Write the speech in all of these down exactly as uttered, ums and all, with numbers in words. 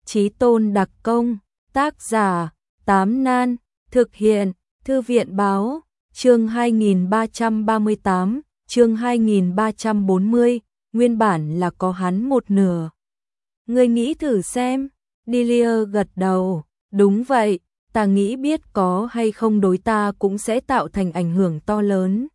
Chí tôn đặc công, tác giả, Tám Nan, thực hiện, Thư viện báo, chương hai nghìn ba trăm ba mươi tám, chương hai nghìn ba trăm bốn mươi, nguyên bản là có hắn một nửa. Ngươi nghĩ thử xem, Delia gật đầu, đúng vậy, ta nghĩ biết có hay không đối ta cũng sẽ tạo thành ảnh hưởng to lớn.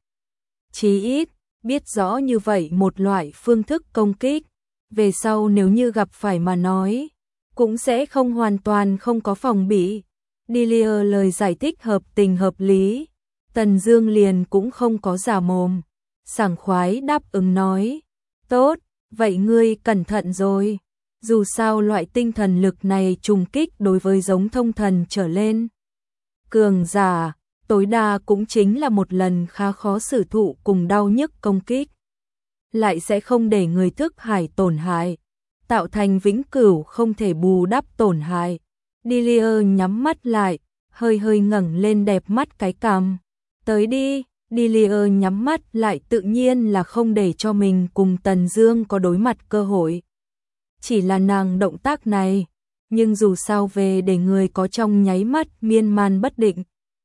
Chí ít, biết rõ như vậy một loại phương thức công kích, về sau nếu như gặp phải mà nói, cũng sẽ không hoàn toàn không có phòng bị. Delia lời giải thích hợp tình hợp lý, Tần Dương liền cũng không có giả mồm, sảng khoái đáp ứng nói, tốt, vậy ngươi cẩn thận rồi, dù sao loại tinh thần lực này trùng kích đối với giống thông thần trở lên. Cường giả, tối đa cũng chính là một lần khá khó xử thụ cùng đau nhức công kích, lại sẽ không để người thức hải tổn hại, tạo thành vĩnh cửu không thể bù đắp tổn hại. Delia nhắm mắt lại, hơi hơi ngẩng lên đẹp mắt cái cằm. Tới đi, Delia nhắm mắt lại tự nhiên là không để cho mình cùng Tần Dương có đối mặt cơ hội. Chỉ là nàng động tác này, nhưng dù sao về để người có trong nháy mắt miên man bất định.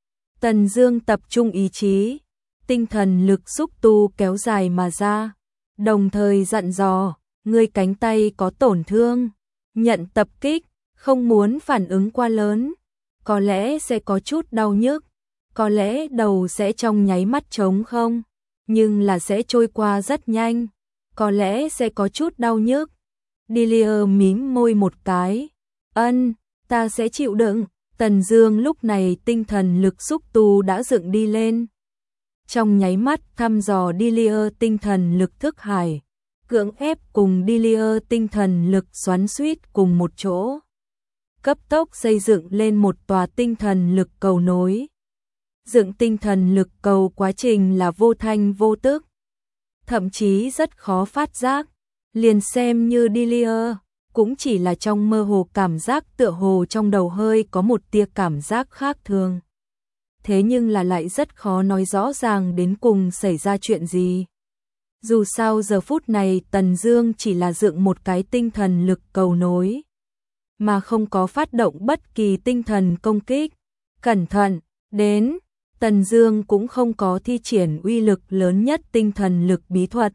Tần Dương tập trung ý chí, tinh thần lực xúc tu kéo dài mà ra, đồng thời dặn dò, ngươi cánh tay có tổn thương, nhận tập kích, không muốn phản ứng quá lớn, có lẽ sẽ có chút đau nhức, có lẽ đầu sẽ trong nháy mắt trống không, nhưng là sẽ trôi qua rất nhanh, có lẽ sẽ có chút đau nhức. Delia mím môi một cái, ân, ta sẽ chịu đựng. Tần Dương lúc này tinh thần lực xúc tu đã dựng đi lên, trong nháy mắt thăm dò Delia tinh thần lực thức hải, cưỡng ép cùng Delia tinh thần lực xoắn xuýt cùng một chỗ, cấp tốc xây dựng lên một tòa tinh thần lực cầu nối. Dựng tinh thần lực cầu quá trình là vô thanh vô tức, thậm chí rất khó phát giác, liền xem như Delia cũng chỉ là trong mơ hồ cảm giác tựa hồ trong đầu hơi có một tia cảm giác khác thường. Thế nhưng là lại rất khó nói rõ ràng đến cùng xảy ra chuyện gì. Dù sao giờ phút này Tần Dương chỉ là dựng một cái tinh thần lực cầu nối, mà không có phát động bất kỳ tinh thần công kích. Cẩn thận, đến, Tần Dương cũng không có thi triển uy lực lớn nhất tinh thần lực bí thuật.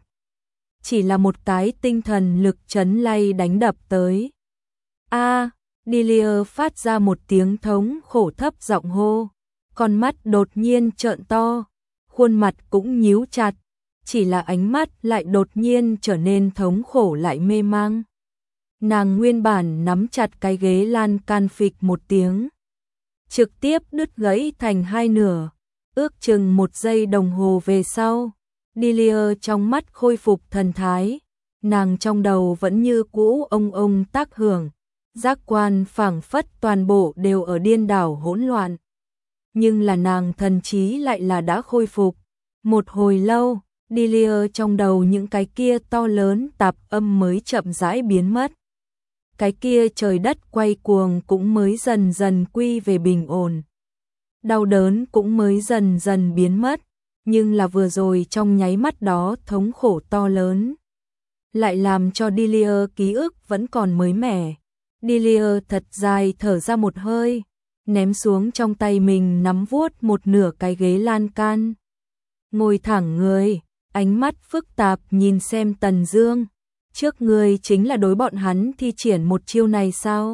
Chỉ là một cái tinh thần lực chấn lay đánh đập tới. A, à, Delia phát ra một tiếng thống khổ thấp giọng hô, con mắt đột nhiên trợn to, khuôn mặt cũng nhíu chặt, chỉ là ánh mắt lại đột nhiên trở nên thống khổ lại mê mang. Nàng nguyên bản nắm chặt cái ghế lan can phịch một tiếng, trực tiếp đứt gãy thành hai nửa, ước chừng một giây đồng hồ về sau. Delia trong mắt khôi phục thần thái, nàng trong đầu vẫn như cũ ông ông tác hưởng, giác quan phảng phất toàn bộ đều ở điên đảo hỗn loạn. Nhưng là nàng thần trí lại là đã khôi phục. Một hồi lâu, Delia trong đầu những cái kia to lớn tạp âm mới chậm rãi biến mất. Cái kia trời đất quay cuồng cũng mới dần dần quy về bình ổn. Đau đớn cũng mới dần dần biến mất. Nhưng là vừa rồi trong nháy mắt đó thống khổ to lớn, lại làm cho Delia ký ức vẫn còn mới mẻ. Delia thật dài thở ra một hơi, ném xuống trong tay mình nắm vuốt một nửa cái ghế lan can. Ngồi thẳng người, ánh mắt phức tạp nhìn xem Tần Dương, trước người chính là đối bọn hắn thi triển một chiêu này sao?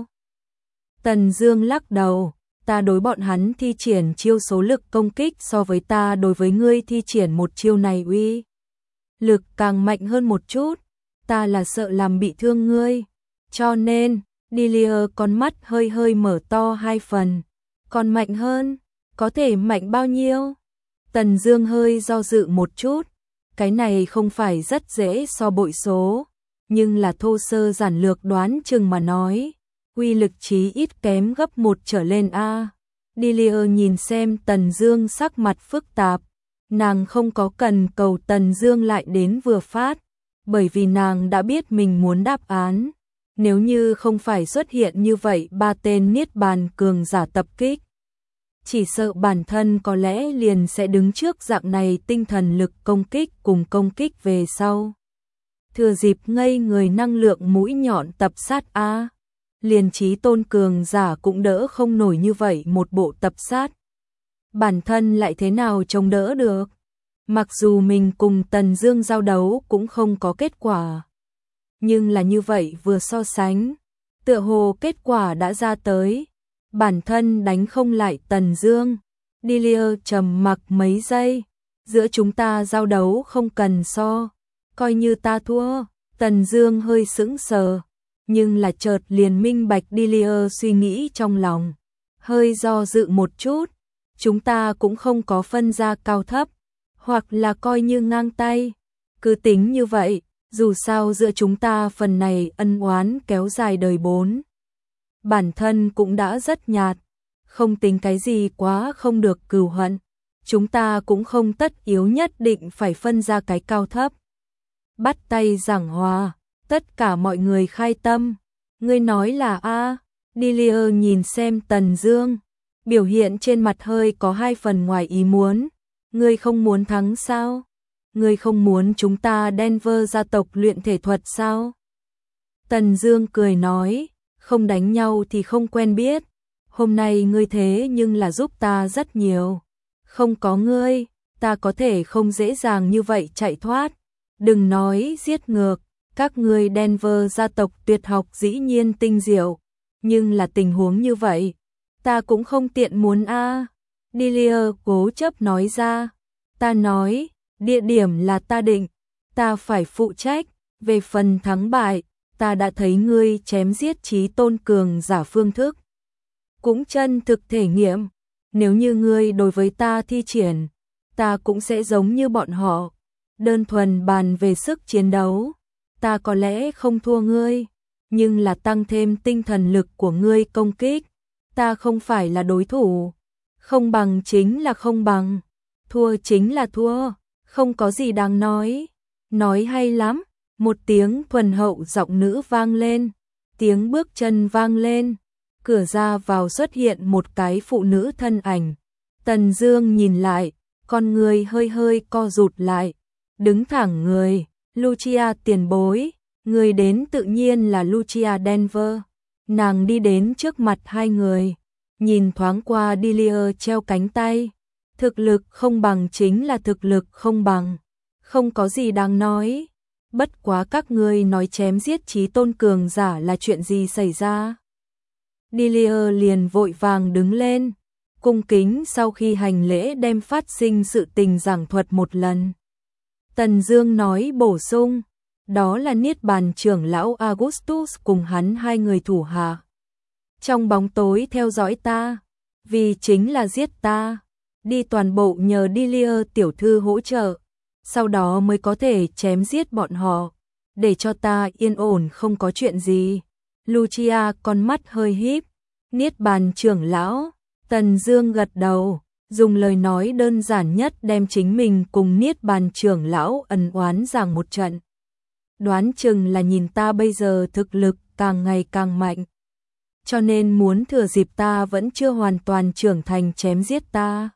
Tần Dương lắc đầu. Ta đối bọn hắn thi triển chiêu số lực công kích so với ta đối với ngươi thi triển một chiêu này uy lực càng mạnh hơn một chút, ta là sợ làm bị thương ngươi. Cho nên, Delia con mắt hơi hơi mở to hai phần, còn mạnh hơn, có thể mạnh bao nhiêu? Tần Dương hơi do dự một chút, cái này không phải rất dễ so bội số, nhưng là thô sơ giản lược đoán chừng mà nói. Uy lực chí ít kém gấp một trở lên a. À. Delia nhìn xem Tần Dương sắc mặt phức tạp, nàng không có cần cầu Tần Dương lại đến vừa phát, bởi vì nàng đã biết mình muốn đáp án. Nếu như không phải xuất hiện như vậy ba tên niết bàn cường giả tập kích, chỉ sợ bản thân có lẽ liền sẽ đứng trước dạng này tinh thần lực công kích cùng công kích về sau. Thừa dịp ngây người năng lượng mũi nhọn tập sát a. liền chí tôn cường giả cũng đỡ không nổi như vậy một bộ tập sát. Bản thân lại thế nào chống đỡ được? Mặc dù mình cùng Tần Dương giao đấu cũng không có kết quả. Nhưng là như vậy vừa so sánh, tựa hồ kết quả đã ra tới. Bản thân đánh không lại Tần Dương. Delia trầm mặc mấy giây. Giữa chúng ta giao đấu không cần so. Coi như ta thua. Tần Dương hơi sững sờ. Nhưng là chợt liền minh bạch Delia suy nghĩ trong lòng. Hơi do dự một chút. Chúng ta cũng không có phân ra cao thấp. Hoặc là coi như ngang tay. Cứ tính như vậy. Dù sao giữa chúng ta phần này ân oán kéo dài đời bốn. Bản thân cũng đã rất nhạt. Không tính cái gì quá không được cừu hận. Chúng ta cũng không tất yếu nhất định phải phân ra cái cao thấp. Bắt tay giảng hòa. Tất cả mọi người khai tâm. Ngươi nói là a à. Delia nhìn xem Tần Dương. Biểu hiện trên mặt hơi có hai phần ngoài ý muốn. Ngươi không muốn thắng sao? Ngươi không muốn chúng ta Denver gia tộc luyện thể thuật sao? Tần Dương cười nói, không đánh nhau thì không quen biết. Hôm nay ngươi thế nhưng là giúp ta rất nhiều. Không có ngươi, ta có thể không dễ dàng như vậy chạy thoát. Đừng nói giết ngược, các ngươi Denver gia tộc tuyệt học dĩ nhiên tinh diệu. Nhưng là tình huống như vậy, ta cũng không tiện muốn a. À. Delia cố chấp nói ra. Ta nói, địa điểm là ta định, ta phải phụ trách, về phần thắng bại, ta đã thấy ngươi chém giết chí tôn cường giả phương thức. Cũng chân thực thể nghiệm, nếu như ngươi đối với ta thi triển, ta cũng sẽ giống như bọn họ, đơn thuần bàn về sức chiến đấu, ta có lẽ không thua ngươi, nhưng là tăng thêm tinh thần lực của ngươi công kích, ta không phải là đối thủ, không bằng chính là không bằng, thua chính là thua. Không có gì đáng nói. Nói hay lắm. Một tiếng thuần hậu giọng nữ vang lên. Tiếng bước chân vang lên. Cửa ra vào xuất hiện một cái phụ nữ thân ảnh. Tần Dương nhìn lại. Con người hơi hơi co rụt lại. Đứng thẳng người. Lucia tiền bối. Người đến tự nhiên là Lucia Denver. Nàng đi đến trước mặt hai người. Nhìn thoáng qua Delia treo cánh tay. Thực lực không bằng chính là thực lực không bằng. Không có gì đáng nói. Bất quá các ngươi nói chém giết chí tôn cường giả là chuyện gì xảy ra? Delia liền vội vàng đứng lên. Cung kính sau khi hành lễ đem phát sinh sự tình giảng thuật một lần. Tần Dương nói bổ sung. Đó là Niết Bàn trưởng lão Augustus cùng hắn hai người thủ hạ. Trong bóng tối theo dõi ta. Vì chính là giết ta. Đi toàn bộ nhờ Delia tiểu thư hỗ trợ, sau đó mới có thể chém giết bọn họ, để cho ta yên ổn không có chuyện gì. Lucia con mắt hơi híp, Niết Bàn trưởng lão, Tần Dương gật đầu, dùng lời nói đơn giản nhất đem chính mình cùng Niết Bàn trưởng lão ân oán giảng một trận. Đoán chừng là nhìn ta bây giờ thực lực càng ngày càng mạnh, cho nên muốn thừa dịp ta vẫn chưa hoàn toàn trưởng thành chém giết ta.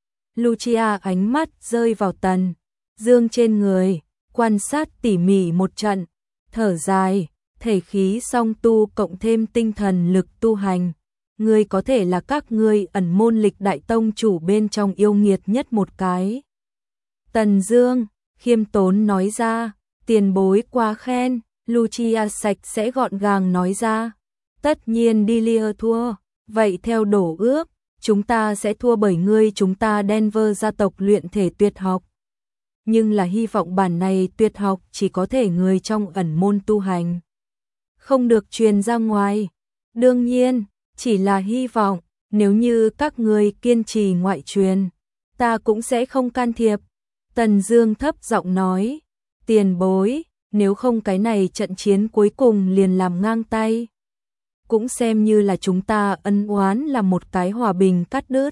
Lucia ánh mắt rơi vào Tần Dương trên người, quan sát tỉ mỉ một trận, thở dài, thể khí song tu cộng thêm tinh thần lực tu hành, ngươi có thể là các ngươi ẩn môn lịch đại tông chủ bên trong yêu nghiệt nhất một cái. Tần Dương khiêm tốn nói ra, tiền bối quá khen. Lucia sạch sẽ gọn gàng nói ra, tất nhiên Delia thua, vậy theo đổ ước, chúng ta sẽ thua bởi ngươi chúng ta Denver gia tộc luyện thể tuyệt học. Nhưng là hy vọng bản này tuyệt học chỉ có thể người trong ẩn môn tu hành. Không được truyền ra ngoài. Đương nhiên, chỉ là hy vọng, nếu như các ngươi kiên trì ngoại truyền, ta cũng sẽ không can thiệp. Tần Dương thấp giọng nói, tiền bối, nếu không cái này trận chiến cuối cùng liền làm ngang tay. Cũng xem như là chúng ta ân oán là một cái hòa bình cắt đứt.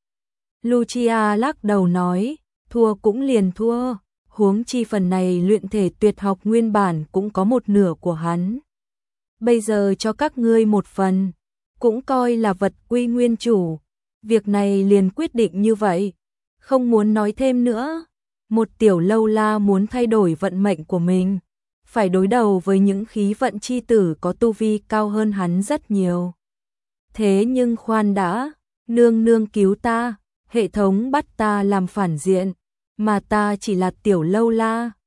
Lucia lắc đầu nói, thua cũng liền thua, huống chi phần này luyện thể tuyệt học nguyên bản cũng có một nửa của hắn. Bây giờ cho các ngươi một phần, cũng coi là vật quy nguyên chủ, việc này liền quyết định như vậy, không muốn nói thêm nữa. Một tiểu lâu la muốn thay đổi vận mệnh của mình, phải đối đầu với những khí vận chi tử có tu vi cao hơn hắn rất nhiều. Thế nhưng khoan đã, nương nương cứu ta, hệ thống bắt ta làm phản diện, mà ta chỉ là tiểu lâu la,